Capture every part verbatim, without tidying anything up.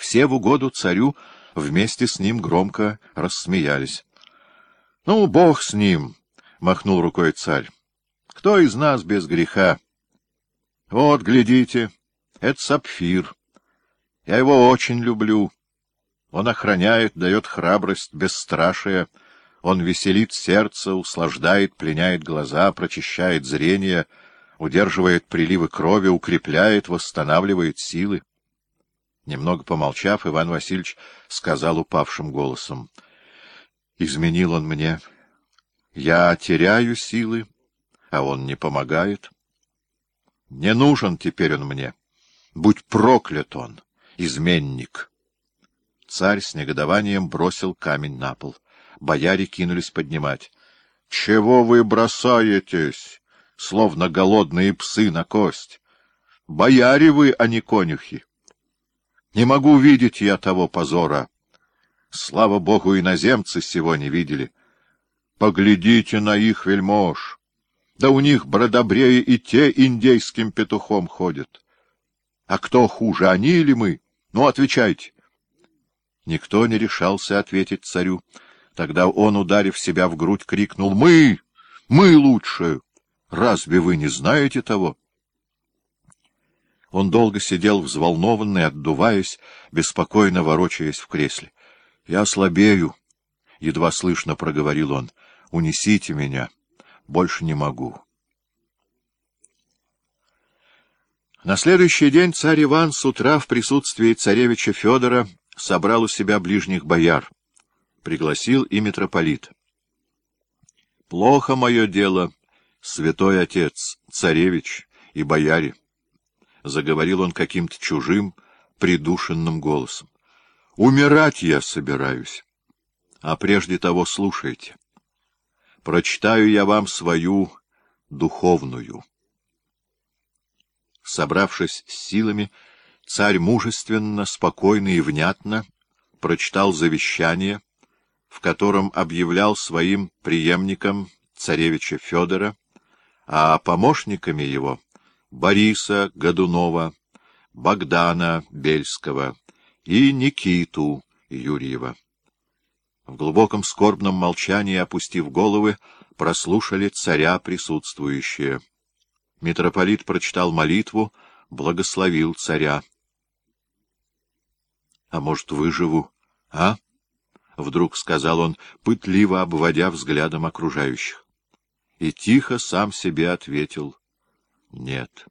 Все в угоду царю вместе с ним громко рассмеялись. — Ну, бог с ним! — махнул рукой царь. — Кто из нас без греха? Вот, глядите, это сапфир. Я его очень люблю. Он охраняет, дает храбрость, бесстрашие. Он веселит сердце, услаждает, пленяет глаза, прочищает зрение, удерживает приливы крови, укрепляет, восстанавливает силы. Немного помолчав, Иван Васильевич сказал упавшим голосом: — Изменил он мне. Я теряю силы, а он не помогает. Не нужен теперь он мне. Будь проклят он, изменник. Царь с негодованием бросил камень на пол. Бояре кинулись поднимать. — Чего вы бросаетесь, словно голодные псы на кость? Бояре вы, а не конюхи. Не могу видеть я того позора. Слава богу, иноземцы сего не видели. Поглядите на их вельмож. Да у них бродобреи и те индейским петухом ходят. А кто хуже, они или мы? Ну, отвечайте. Никто не решался ответить царю. Тогда он, ударив себя в грудь, крикнул: — Мы! Мы лучше! Разве вы не знаете того? Он долго сидел взволнованный, отдуваясь, беспокойно ворочаясь в кресле. — Я слабею, — едва слышно проговорил он. — Унесите меня. Больше не могу. На следующий день царь Иван с утра в присутствии царевича Федора собрал у себя ближних бояр. Пригласил и митрополита. — Плохо мое дело, святой отец, царевич и бояре, — заговорил он каким-то чужим, придушенным голосом. — Умирать я собираюсь. А прежде того слушайте. Прочитаю я вам свою духовную. Собравшись с силами, царь мужественно, спокойно и внятно прочитал завещание, в котором объявлял своим преемником царевича Федора, а помощниками его Бориса Годунова, Богдана Бельского и Никиту Юрьева. В глубоком скорбном молчании, опустив головы, прослушали царя присутствующие. Митрополит прочитал молитву, благословил царя. — А может, выживу, а? — вдруг сказал он, пытливо обводя взглядом окружающих. И тихо сам себе ответил: — нет.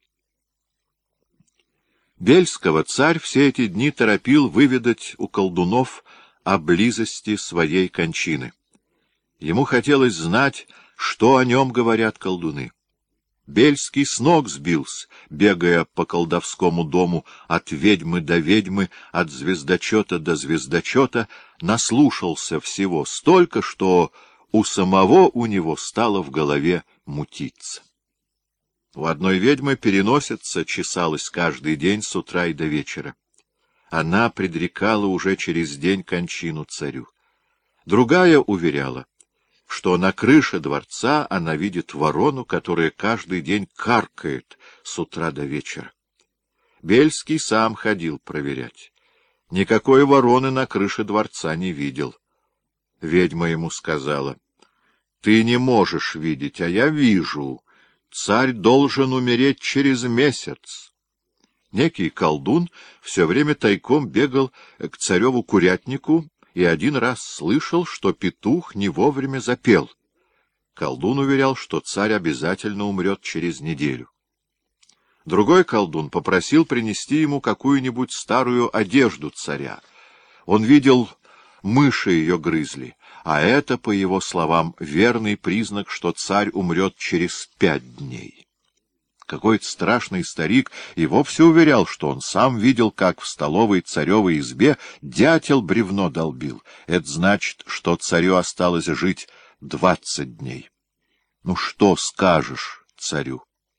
Бельского царь все эти дни торопил выведать у колдунов о близости своей кончины. Ему хотелось знать, что о нем говорят колдуны. Бельский с ног сбился, бегая по колдовскому дому от ведьмы до ведьмы, от звездочета до звездочета, наслушался всего столько, что у самого у него стало в голове мутиться. У одной ведьмы переносица чесалась каждый день с утра и до вечера. Она предрекала уже через день кончину царю. Другая уверяла, что на крыше дворца она видит ворону, которая каждый день каркает с утра до вечера. Бельский сам ходил проверять. Никакой вороны на крыше дворца не видел. Ведьма ему сказала: — Ты не можешь видеть, а я вижу. Царь должен умереть через месяц. Некий колдун все время тайком бегал к цареву курятнику и один раз слышал, что петух не вовремя запел. Колдун уверял, что царь обязательно умрет через неделю. Другой колдун попросил принести ему какую-нибудь старую одежду царя. Он видел, мыши ее грызли, а это, по его словам, верный признак, что царь умрет через пять дней. Какой-то страшный старик и вовсе уверял, что он сам видел, как в столовой царевой избе дятел бревно долбил. Это значит, что царю осталось жить двадцать дней. Ну что скажешь царю?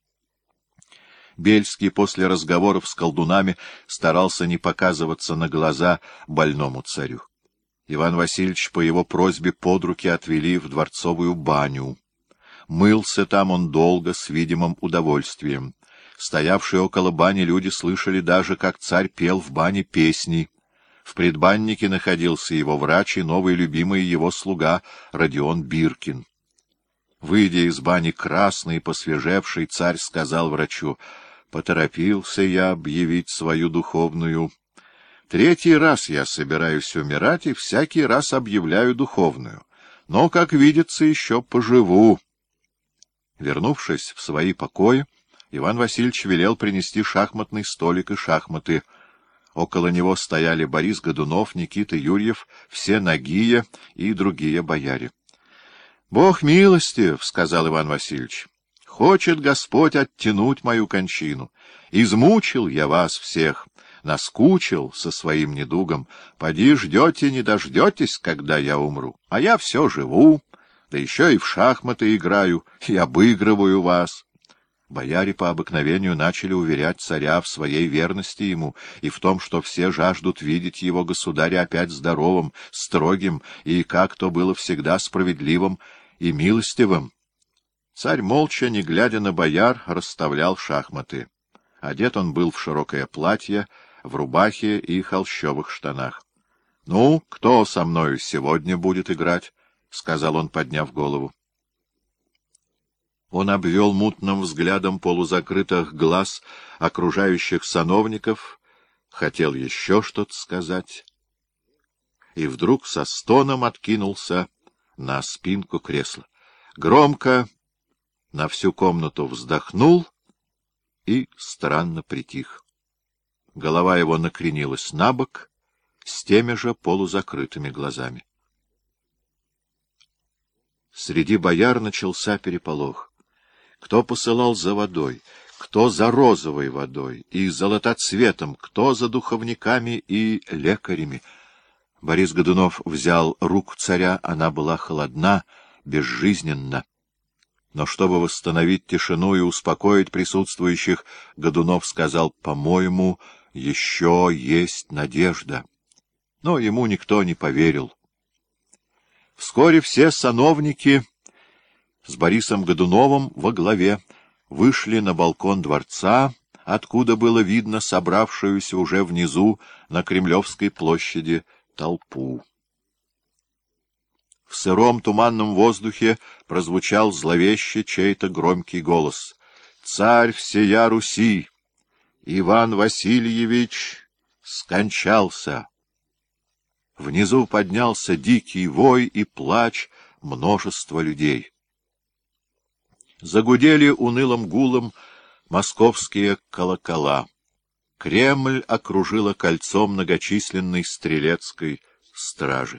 Бельский после разговоров с колдунами старался не показываться на глаза больному царю. Иван Васильевич по его просьбе под руки отвели в дворцовую баню. Мылся там он долго, с видимым удовольствием. Стоявшие около бани люди слышали даже, как царь пел в бане песни. В предбаннике находился его врач и новый любимый его слуга Родион Биркин. Выйдя из бани красный, посвежевший, царь сказал врачу: «Поторопился я объявить свою духовную. Третий раз я собираюсь умирать и всякий раз объявляю духовную. Но, как видится, еще поживу». Вернувшись в свои покои, Иван Васильевич велел принести шахматный столик и шахматы. Около него стояли Борис Годунов, Никита Юрьев, все Нагия и другие бояре. — Бог милостив, — сказал Иван Васильевич, — хочет Господь оттянуть мою кончину. Измучил я вас всех, наскучил со своим недугом. Поди ждете, не дождетесь, когда я умру. А я все живу, да еще и в шахматы играю, и обыгрываю вас. Бояре по обыкновению начали уверять царя в своей верности ему и в том, что все жаждут видеть его государя опять здоровым, строгим и, как то было всегда, справедливым и милостивым. Царь, молча, не глядя на бояр, расставлял шахматы. Одет он был в широкое платье, в рубахе и холщовых штанах. — Ну, кто со мною сегодня будет играть? — сказал он, подняв голову. Он обвел мутным взглядом полузакрытых глаз окружающих сановников, хотел еще что-то сказать, и вдруг со стоном откинулся на спинку кресла. Громко на всю комнату вздохнул и странно притих. Голова его накренилась набок с теми же полузакрытыми глазами. Среди бояр начался переполох. Кто посылал за водой, кто за розовой водой и золотоцветом, кто за духовниками и лекарями. Борис Годунов взял руку царя, она была холодна, безжизненна. Но чтобы восстановить тишину и успокоить присутствующих, Годунов сказал: «По-моему, еще есть надежда». Но ему никто не поверил. Вскоре все сановники с Борисом Годуновым во главе вышли на балкон дворца, откуда было видно собравшуюся уже внизу на Кремлевской площади толпу. В сыром туманном воздухе прозвучал зловеще чей-то громкий голос: «Царь всея Руси, Иван Васильевич, скончался!» Внизу поднялся дикий вой и плач множества людей. Загудели унылым гулом московские колокола. Кремль окружило кольцо многочисленной стрелецкой стражи.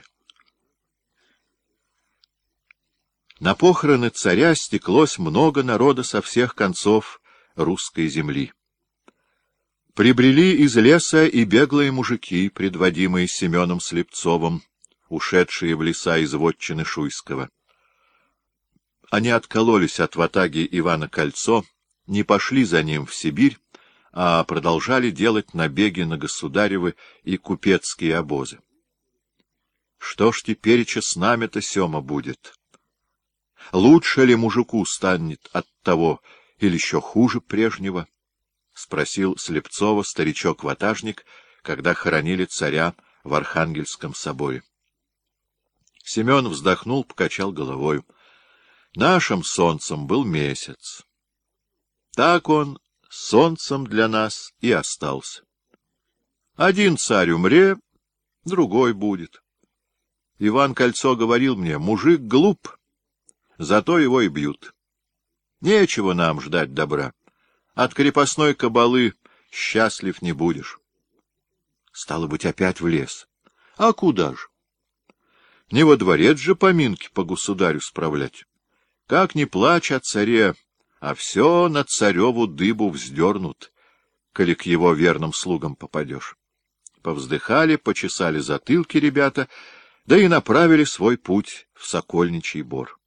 На похороны царя стеклось много народа со всех концов русской земли. Прибрели из леса и беглые мужики, предводимые Семеном Слепцовым, ушедшие в леса из вотчины Шуйского. Они откололись от ватаги Ивана Кольцо, не пошли за ним в Сибирь, а продолжали делать набеги на государевы и купецкие обозы. Что ж тепереча с нами-то, Сема, будет? Лучше ли мужику станет от того, или еще хуже прежнего? — спросил Слепцова старичок-ватажник, когда хоронили царя в Архангельском соборе. Семен вздохнул, покачал головой. Нашим солнцем был месяц. Так он солнцем для нас и остался. Один царь умре, другой будет. Иван Кольцо говорил мне: мужик глуп, зато его и бьют. Нечего нам ждать добра. От крепостной кабалы счастлив не будешь. Стало быть, опять в лес. А куда ж? Не во дворец же поминки по государю справлять. Как ни плачь о царе, а все на цареву дыбу вздернут, коли к его верным слугам попадешь. Повздыхали, почесали затылки ребята, да и направили свой путь в Сокольничий Бор.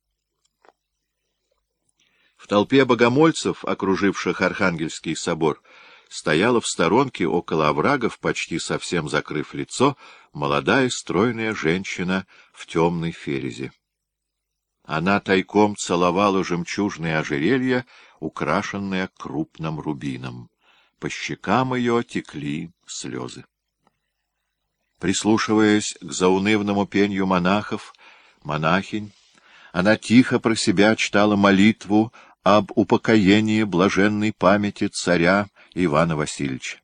В толпе богомольцев, окруживших Архангельский собор, стояла в сторонке около оврагов, почти совсем закрыв лицо, молодая стройная женщина в темной ферезе. Она тайком целовала жемчужные ожерелья, украшенные крупным рубином. По щекам ее текли слезы. Прислушиваясь к заунывному пению монахов, монахинь, она тихо про себя читала молитву об упокоении блаженной памяти царя Ивана Васильевича.